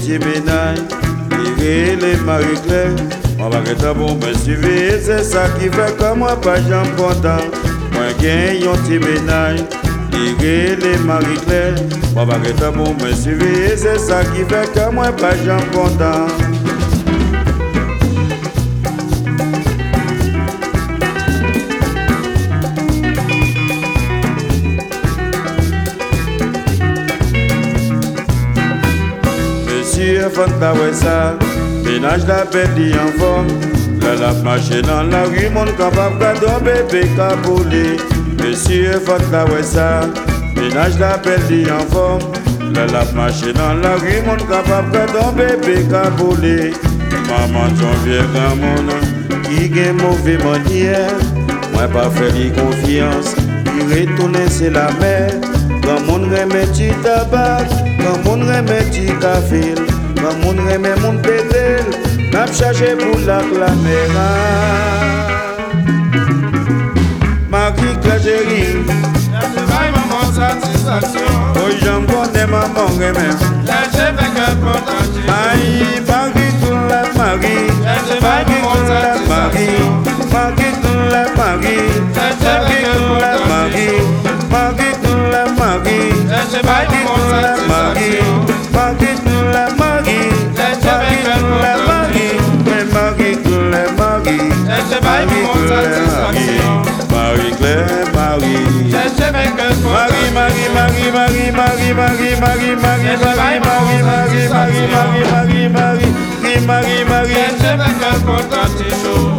petit ménage, lirer les Marie-Claire. On va être bon, me suivre, c'est ça qui fait que moi pas j'en content. Moi gagne un petit ménage, lirer les Marie-Claire. On va être bon, me suivre, c'est ça qui fait que moi pas j'en content. Monsieur Fanta Wessa, ménage la belle en forme. La marché dans la rue, mon capable de bébé caboulé. Monsieur Fanta Wessa, ménage la belle en forme. La marché dans la rue, mon capable de bébé caboulé. Maman, ton vieux grand monde, qui a mauvais manière. Moi, pas faire confiance, il retourne, c'est la mer. Quand mon remet du tabac, quand mon remet du café, quand mon remet mon pédale, n'a pas cherché pour la caméra. Marie-Claire chérie, maman satisfaction. oh j'en connais maman remet. J'ai fait que pour t'en Aïe, Marie-Claire Marie, Marie-Claire Marie, Marie-Claire Marie, Marie-Claire Marie, Marie-Claire Marie, Marie-Claire Marie, Marie-Claire Marie, Marie-Claire Marie, Marie-Claire Marie, Marie-Claire Marie, Marie, Marie, Marie, Marie, Marie, Marie, Marie, Marie, Marie, Marie, Marie, Marie, Marie, Marie, Marie, Marie, Marie, j'ai fait que pour t'en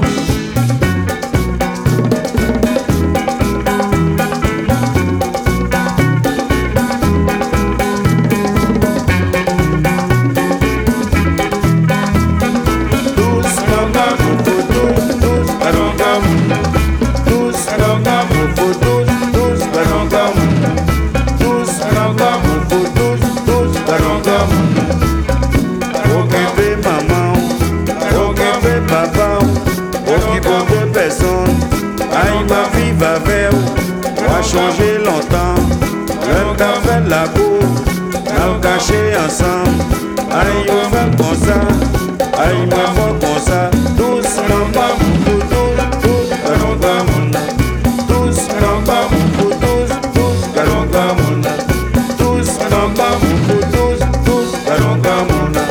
occupez maman, occupez papa, occupez de personnes. Aïe ma vie va vers où, on va changer longtemps. Le temps fait la cour, on va cacher ensemble. Aïe on fait comme ça, aïe moi fait comme ça. Doucement pas mon tous, allons dans mon âme. Doucement pas mon tous, allons dans mon âme. Doucement pas mon tous, allons dans mon âme.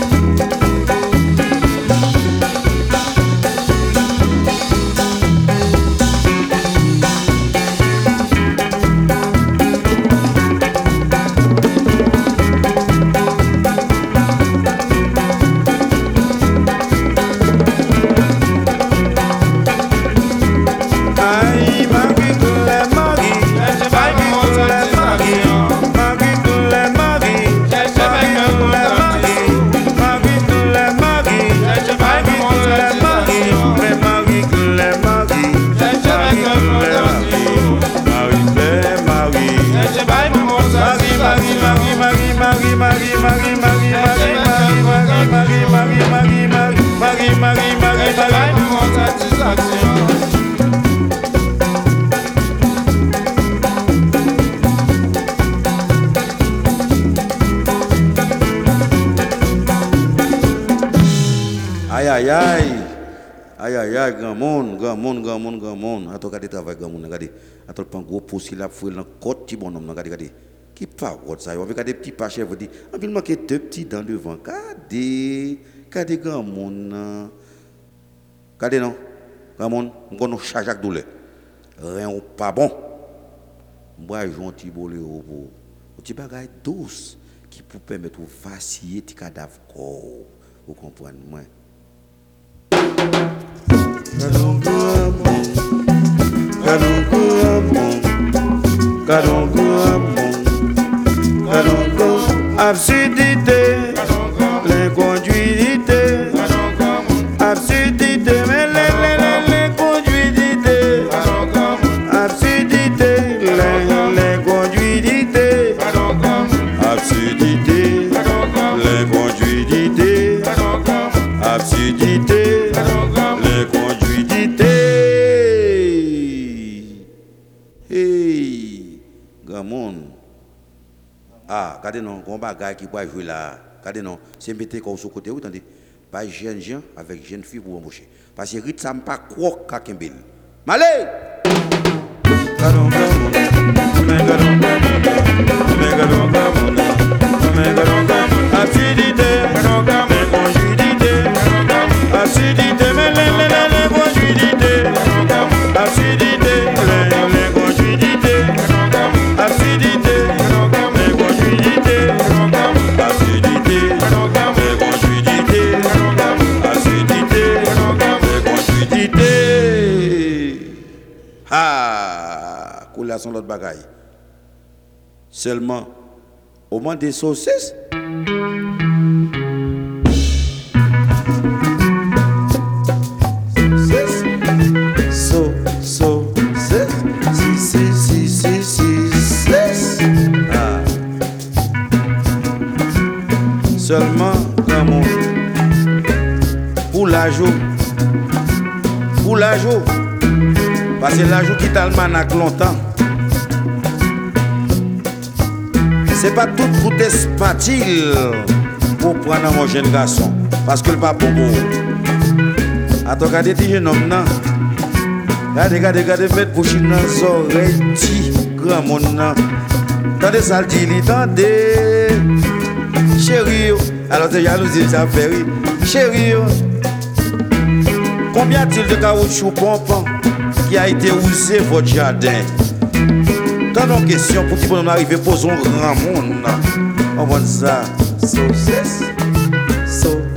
Aïe aïe aïe, aïe aïe aïe, grand monde, grand monde, grand monde, grand monde. Attends, regardez travail, grand monde, regardez. Attends, prend gros possible là, faut dans côte petit bonhomme, regardez, regardez. Qui parle ça? On va regarder petit pachef, vous dit, on va manquer deux petits dans devant. Regardez, regardez grand monde. Regardez non, grand monde, on nous charge avec douleur. Rien ou pas bon. On va jouer un petit bolé au bout. Un petit bagage douce qui peut permettre de vaciller tes cadavres corps. Vous comprenez moi? Absurdité, l'inconduité, absurdité, mais l'inconduité, absurdité, l'inconduité, absurdité, l'inconduité, absurdité, l'inconduité. Hey, grand monde. Ah, regardez non, on va jouer là. Regardez non, c'est mettre comme sur côté, vous entendez? Pas jeune gens avec jeune fille pour embaucher. Parce que Rit ça me pas croire qu'à Kembel. Malé! Ah, couleur son l'autre bagaille. Seulement, au moins des saucisses. Ah. Seulement, grand monde. Pour la joue. Pour la joue. Parce que la joue qui t'a le manac longtemps. C'est pas tout pour des spatiles pour prendre mon jeune garçon. Parce que le pas bon. Attends, regardez les jeunes hommes là. Regardez, mettre bouche dans les oreilles, petit grand monde là. Tendez ça, le dit, tendez. Chérie, alors c'est jalousie, ça fait rire. Chérie, combien a-t-il de caoutchouc pompant qui a été usé votre jardin? Dans nos questions, pour qu'ils puissent arriver, posons un grand monde. On voit ça. So,